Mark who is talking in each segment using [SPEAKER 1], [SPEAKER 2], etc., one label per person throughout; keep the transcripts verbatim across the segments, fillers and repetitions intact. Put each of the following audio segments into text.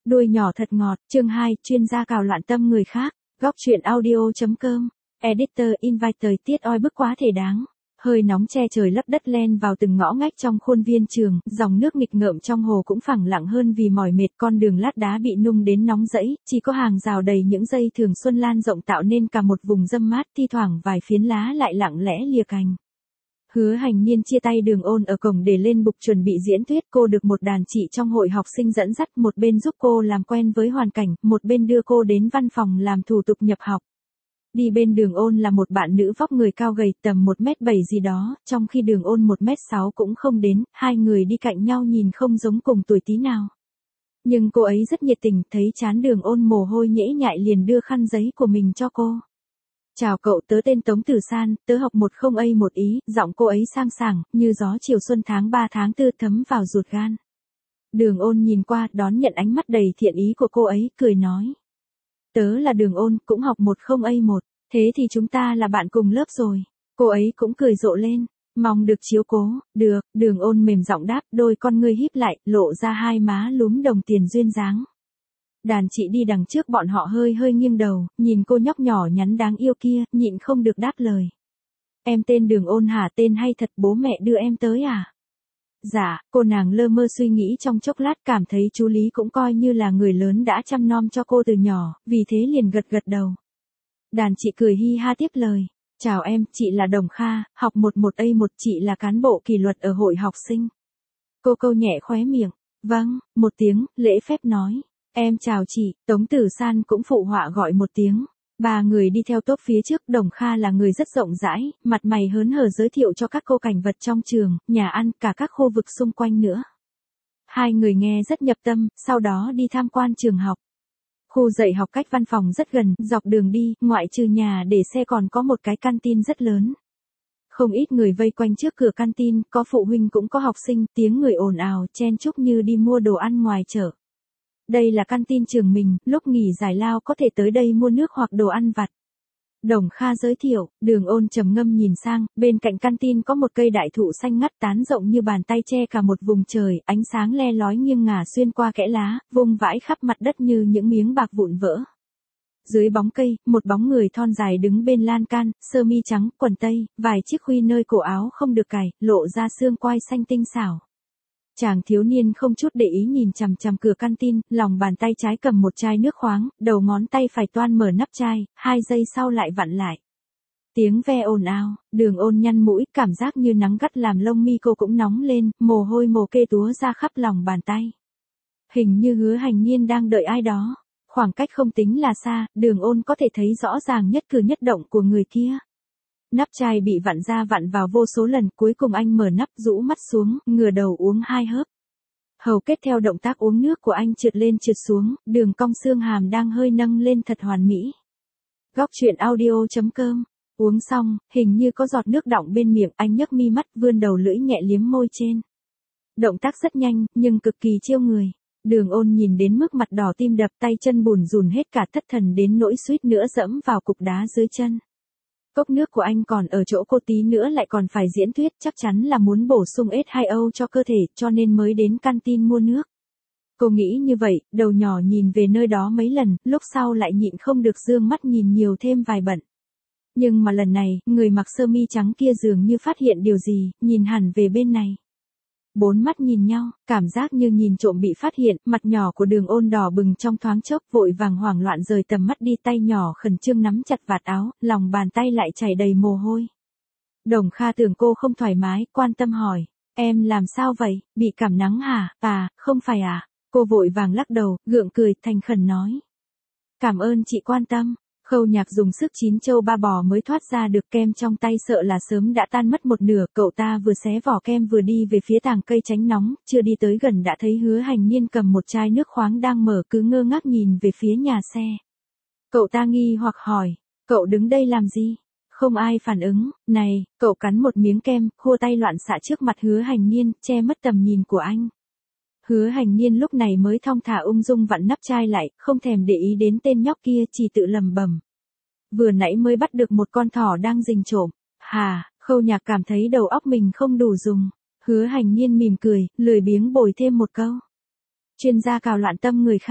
[SPEAKER 1] Đuôi nhỏ thật ngọt, chương hai, chuyên gia cào loạn tâm người khác, góc truyện audio.com, editor invite thời tiết oi bức quá thể đáng. Hơi nóng che trời lấp đất len vào từng ngõ ngách trong khuôn viên trường, dòng nước nghịch ngợm trong hồ cũng phẳng lặng hơn vì mỏi mệt, con đường lát đá bị nung đến nóng rẫy, chỉ có hàng rào đầy những dây thường xuân lan rộng tạo nên cả một vùng râm mát, thi thoảng vài phiến lá lại lặng lẽ lìa cành. Hứa Hành Niên chia tay Đường Ôn ở cổng để lên bục chuẩn bị diễn thuyết, cô được một đàn chị trong hội học sinh dẫn dắt, một bên giúp cô làm quen với hoàn cảnh, một bên đưa cô đến văn phòng làm thủ tục nhập học. Đi bên Đường Ôn là một bạn nữ vóc người cao gầy tầm một mét bảy gì đó, trong khi Đường Ôn một mét sáu cũng không đến, hai người đi cạnh nhau nhìn không giống cùng tuổi tí nào. Nhưng cô ấy rất nhiệt tình, thấy chán Đường Ôn mồ hôi nhễ nhại liền đưa khăn giấy của mình cho cô. Chào cậu, tớ tên Tống Tử San, tớ học một không A một ý, giọng cô ấy sang sảng, như gió chiều xuân tháng ba tháng tư thấm vào ruột gan. Đường Ôn nhìn qua, đón nhận ánh mắt đầy thiện ý của cô ấy, cười nói. Tớ là Đường Ôn, cũng học một không A một, thế thì chúng ta là bạn cùng lớp rồi. Cô ấy cũng cười rộ lên, mong được chiếu cố, được, Đường Ôn mềm giọng đáp, đôi con ngươi híp lại, lộ ra hai má lúm đồng tiền duyên dáng. Đàn chị đi đằng trước bọn họ hơi hơi nghiêng đầu, nhìn cô nhóc nhỏ nhắn đáng yêu kia, nhịn không được đáp lời. Em tên Đường Ôn hả, tên hay thật, bố mẹ đưa em tới à? Dạ, cô nàng lơ mơ suy nghĩ trong chốc lát, cảm thấy chú Lý cũng coi như là người lớn đã chăm nom cho cô từ nhỏ, vì thế liền gật gật đầu. Đàn chị cười hi ha tiếp lời. Chào em, chị là Đồng Kha, học một một A một, chị là cán bộ kỷ luật ở hội học sinh. Cô câu nhẹ khóe miệng. Vâng, một tiếng, lễ phép nói. Em chào chị, Tống Tử San cũng phụ họa gọi một tiếng. Ba người đi theo tốp phía trước, Đồng Kha là người rất rộng rãi, mặt mày hớn hở giới thiệu cho các cô cảnh vật trong trường, nhà ăn, cả các khu vực xung quanh nữa. Hai người nghe rất nhập tâm, sau đó đi tham quan trường học. Khu dạy học cách văn phòng rất gần, dọc đường đi, ngoại trừ nhà để xe còn có một cái canteen rất lớn. Không ít người vây quanh trước cửa canteen, có phụ huynh cũng có học sinh, tiếng người ồn ào, chen chúc như đi mua đồ ăn ngoài chợ. Đây là canteen trường mình, lúc nghỉ giải lao có thể tới đây mua nước hoặc đồ ăn vặt. Đồng Kha giới thiệu, Đường Ôn trầm ngâm nhìn sang, bên cạnh canteen có một cây đại thụ xanh ngắt tán rộng như bàn tay che cả một vùng trời, ánh sáng le lói nghiêng ngả xuyên qua kẽ lá, vung vãi khắp mặt đất như những miếng bạc vụn vỡ. Dưới bóng cây, một bóng người thon dài đứng bên lan can, sơ mi trắng, quần tây, vài chiếc khuy nơi cổ áo không được cài, lộ ra xương quai xanh tinh xảo. Chàng thiếu niên không chút để ý nhìn chằm chằm cửa canteen, lòng bàn tay trái cầm một chai nước khoáng, đầu ngón tay phải toan mở nắp chai, hai giây sau lại vặn lại. Tiếng ve ồn ào, Đường Ôn nhăn mũi, cảm giác như nắng gắt làm lông mi cô cũng nóng lên, mồ hôi mồ kê túa ra khắp lòng bàn tay. Hình như Hứa Hành Niên đang đợi ai đó. Khoảng cách không tính là xa, Đường Ôn có thể thấy rõ ràng nhất cử nhất động của người kia. Nắp chai bị vặn ra vặn vào vô số lần, cuối cùng anh mở nắp, rũ mắt xuống, ngửa đầu uống hai hớp. Hầu kết theo động tác uống nước của anh trượt lên trượt xuống, đường cong xương hàm đang hơi nâng lên thật hoàn mỹ. Góc truyện audio.com. Uống xong, hình như có giọt nước đọng bên miệng, anh nhấc mi mắt, vươn đầu lưỡi nhẹ liếm môi trên. Động tác rất nhanh, nhưng cực kỳ chiêu người. Đường Ôn nhìn đến mức mặt đỏ tim đập, tay chân bùn rùn hết cả, thất thần đến nỗi suýt nữa dẫm vào cục đá dưới chân. Cốc nước của anh còn ở chỗ cô, tí nữa lại còn phải diễn thuyết, chắc chắn là muốn bổ sung ét hai o cho cơ thể, cho nên mới đến canteen mua nước. Cô nghĩ như vậy, đầu nhỏ nhìn về nơi đó mấy lần, lúc sau lại nhịn không được dương mắt nhìn nhiều thêm vài bận. Nhưng mà lần này, người mặc sơ mi trắng kia dường như phát hiện điều gì, nhìn hẳn về bên này. Bốn mắt nhìn nhau, cảm giác như nhìn trộm bị phát hiện, mặt nhỏ của Đường Ôn đỏ bừng trong thoáng chốc, vội vàng hoảng loạn rời tầm mắt đi, tay nhỏ khẩn trương nắm chặt vạt áo, lòng bàn tay lại chảy đầy mồ hôi. Đồng Kha tưởng cô không thoải mái, quan tâm hỏi, em làm sao vậy, bị cảm nắng hả? À, không phải à? Cô vội vàng lắc đầu, gượng cười, thành khẩn nói. Cảm ơn chị quan tâm. Khâu Nhạc dùng sức chín châu ba bò mới thoát ra được, kem trong tay sợ là sớm đã tan mất một nửa, cậu ta vừa xé vỏ kem vừa đi về phía tàng cây tránh nóng, chưa đi tới gần đã thấy Hứa Hành Niên cầm một chai nước khoáng đang mở, cứ ngơ ngác nhìn về phía nhà xe. Cậu ta nghi hoặc hỏi, cậu đứng đây làm gì? Không ai phản ứng, này, cậu cắn một miếng kem, khua tay loạn xạ trước mặt Hứa Hành Niên, che mất tầm nhìn của anh. Hứa Hành Niên lúc này mới thong thả ung dung vặn nắp chai lại, không thèm để ý đến tên nhóc kia, chỉ tự lầm bầm. Vừa nãy mới bắt được một con thỏ đang rình trộm. Hà, Khâu Nhạc cảm thấy đầu óc mình không đủ dùng. Hứa Hành Niên mỉm cười, lười biếng bồi thêm một câu. Chuyên gia cào loạn tâm người khác.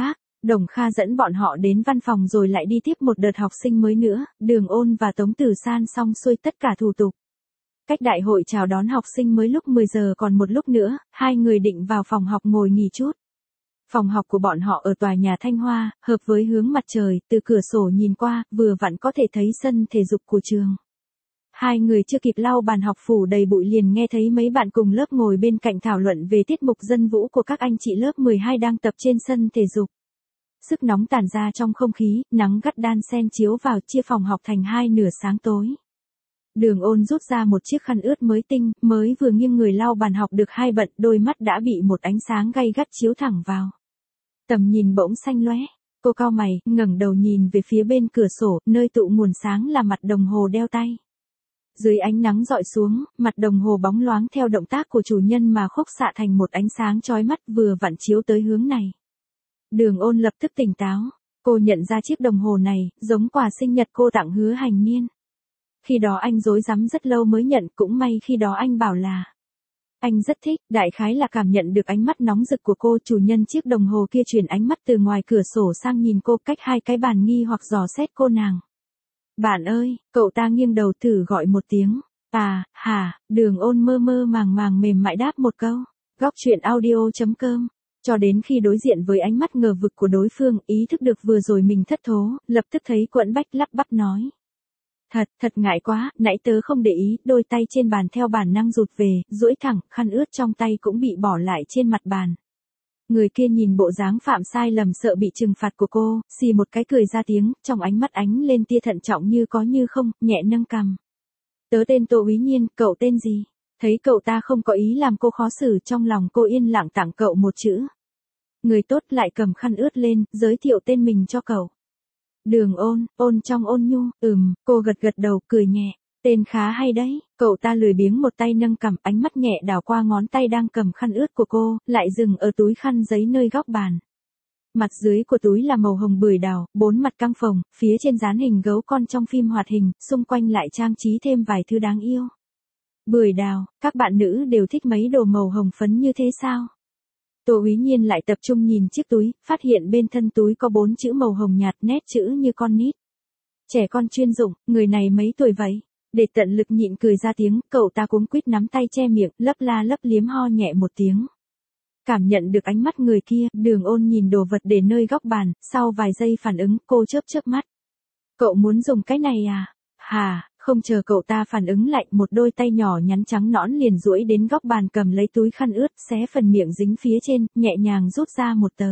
[SPEAKER 1] Đồng Kha dẫn bọn họ đến văn phòng rồi lại đi tiếp một đợt học sinh mới nữa, Đường Ôn và Tống Tử San xong xuôi tất cả thủ tục. Cách đại hội chào đón học sinh mới lúc mười giờ còn một lúc nữa, hai người định vào phòng học ngồi nghỉ chút. Phòng học của bọn họ ở tòa nhà Thanh Hoa, hợp với hướng mặt trời, từ cửa sổ nhìn qua, vừa vặn có thể thấy sân thể dục của trường. Hai người chưa kịp lau bàn học phủ đầy bụi liền nghe thấy mấy bạn cùng lớp ngồi bên cạnh thảo luận về tiết mục dân vũ của các anh chị lớp mười hai đang tập trên sân thể dục. Sức nóng tản ra trong không khí, nắng gắt đan xen chiếu vào chia phòng học thành hai nửa sáng tối. Đường Ôn rút ra một chiếc khăn ướt mới tinh, mới vừa nghiêng người lau bàn học được hai bận, đôi mắt đã bị một ánh sáng gay gắt chiếu thẳng vào. Tầm nhìn bỗng xanh lóe, cô cau mày, ngẩng đầu nhìn về phía bên cửa sổ, nơi tụ nguồn sáng là mặt đồng hồ đeo tay. Dưới ánh nắng dọi xuống, mặt đồng hồ bóng loáng theo động tác của chủ nhân mà khúc xạ thành một ánh sáng chói mắt vừa vặn chiếu tới hướng này. Đường Ôn lập tức tỉnh táo, cô nhận ra chiếc đồng hồ này, giống quà sinh nhật cô tặng Hứa Hành Niên. Khi đó anh rối rắm rất lâu mới nhận, cũng may khi đó anh bảo là anh rất thích, đại khái là cảm nhận được ánh mắt nóng rực của cô. Chủ nhân chiếc đồng hồ kia chuyển ánh mắt từ ngoài cửa sổ sang nhìn cô cách hai cái bàn nghi hoặc dò xét cô nàng. Bạn ơi, cậu ta nghiêng đầu thử gọi một tiếng. À, hả, Đường Ôn mơ mơ màng màng mềm mại đáp một câu. Góc truyện audio chấm com. Cho đến khi đối diện với ánh mắt ngờ vực của đối phương, ý thức được vừa rồi mình thất thố, lập tức thấy quẫn bách lắp bắp nói. Thật, thật ngại quá, nãy tớ không để ý, đôi tay trên bàn theo bản năng rụt về, duỗi thẳng, khăn ướt trong tay cũng bị bỏ lại trên mặt bàn. Người kia nhìn bộ dáng phạm sai lầm sợ bị trừng phạt của cô, xì một cái cười ra tiếng, trong ánh mắt ánh lên tia thận trọng như có như không, nhẹ nâng cằm. Tớ tên Tô Úy Nhiên, cậu tên gì? Thấy cậu ta không có ý làm cô khó xử, trong lòng cô yên lặng tặng cậu một chữ. Người tốt lại cầm khăn ướt lên, giới thiệu tên mình cho cậu. Đường Ôn, ôn trong ôn nhu, ừm, cô gật gật đầu, cười nhẹ. Tên khá hay đấy, cậu ta lười biếng một tay nâng cằm, ánh mắt nhẹ đảo qua ngón tay đang cầm khăn ướt của cô, lại dừng ở túi khăn giấy nơi góc bàn. Mặt dưới của túi là màu hồng bưởi đào, bốn mặt căng phồng, phía trên dán hình gấu con trong phim hoạt hình, xung quanh lại trang trí thêm vài thứ đáng yêu. Bưởi đào, các bạn nữ đều thích mấy đồ màu hồng phấn như thế sao? Tô Úy Nhiên lại tập trung nhìn chiếc túi, phát hiện bên thân túi có bốn chữ màu hồng nhạt, nét chữ như con nít. Trẻ con chuyên dụng, người này mấy tuổi vậy? Để tận lực nhịn cười ra tiếng, cậu ta cuống quýt nắm tay che miệng, lấp la lấp liếm ho nhẹ một tiếng. Cảm nhận được ánh mắt người kia, Đường Ôn nhìn đồ vật để nơi góc bàn, sau vài giây phản ứng, cô chớp chớp mắt. Cậu muốn dùng cái này à? Hà, không chờ cậu ta phản ứng lại, một đôi tay nhỏ nhắn trắng nõn liền duỗi đến góc bàn cầm lấy túi khăn ướt, xé phần miệng dính phía trên, nhẹ nhàng rút ra một tờ.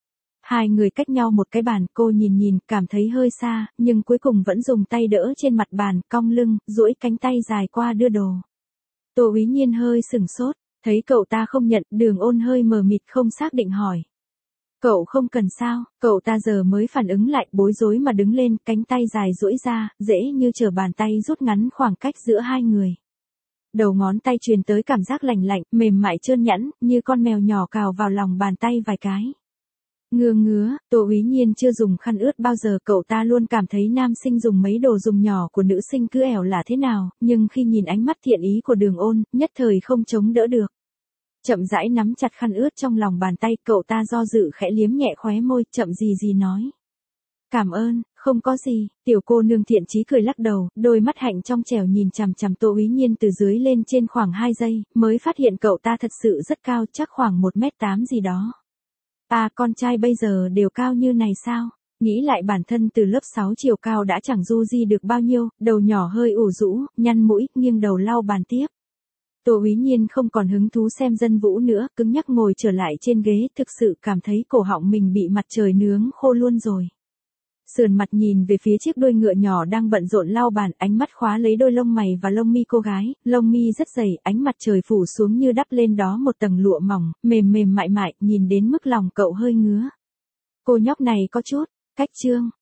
[SPEAKER 1] Hai người cách nhau một cái bàn, cô nhìn nhìn, cảm thấy hơi xa, nhưng cuối cùng vẫn dùng tay đỡ trên mặt bàn, cong lưng, duỗi cánh tay dài qua đưa đồ. Tô Úy Nhiên hơi sửng sốt, thấy cậu ta không nhận, Đường Ôn hơi mờ mịt không xác định hỏi. Cậu không cần sao? Cậu ta giờ mới phản ứng lại, bối rối mà đứng lên, cánh tay dài duỗi ra, dễ như trở bàn tay rút ngắn khoảng cách giữa hai người. Đầu ngón tay truyền tới cảm giác lành lạnh, mềm mại trơn nhẵn, như con mèo nhỏ cào vào lòng bàn tay vài cái. Ngứa ngứa, Tô Úy Nhiên chưa dùng khăn ướt bao giờ, cậu ta luôn cảm thấy nam sinh dùng mấy đồ dùng nhỏ của nữ sinh cứ ẻo là thế nào, nhưng khi nhìn ánh mắt thiện ý của Đường Ôn, nhất thời không chống đỡ được. Chậm rãi nắm chặt khăn ướt trong lòng bàn tay, cậu ta do dự khẽ liếm nhẹ khóe môi, chậm gì gì nói. Cảm ơn, không có gì, tiểu cô nương thiện chí cười lắc đầu, đôi mắt hạnh trong trẻo nhìn chằm chằm Tô Úy Nhiên từ dưới lên trên khoảng hai giây, mới phát hiện cậu ta thật sự rất cao, chắc khoảng một mét tám gì đó. À, con trai bây giờ đều cao như này sao? Nghĩ lại bản thân từ lớp sáu chiều cao đã chẳng du di được bao nhiêu, đầu nhỏ hơi ủ rũ, nhăn mũi, nghiêng đầu lau bàn tiếp. Tô Úy Nhiên không còn hứng thú xem dân vũ nữa, cứng nhắc ngồi trở lại trên ghế, thực sự cảm thấy cổ họng mình bị mặt trời nướng khô luôn rồi. Sườn mặt nhìn về phía chiếc đuôi ngựa nhỏ đang bận rộn lau bàn, ánh mắt khóa lấy đôi lông mày và lông mi cô gái, lông mi rất dày, ánh mặt trời phủ xuống như đắp lên đó một tầng lụa mỏng, mềm mềm mại mại, nhìn đến mức lòng cậu hơi ngứa. Cô nhóc này có chút cách trương,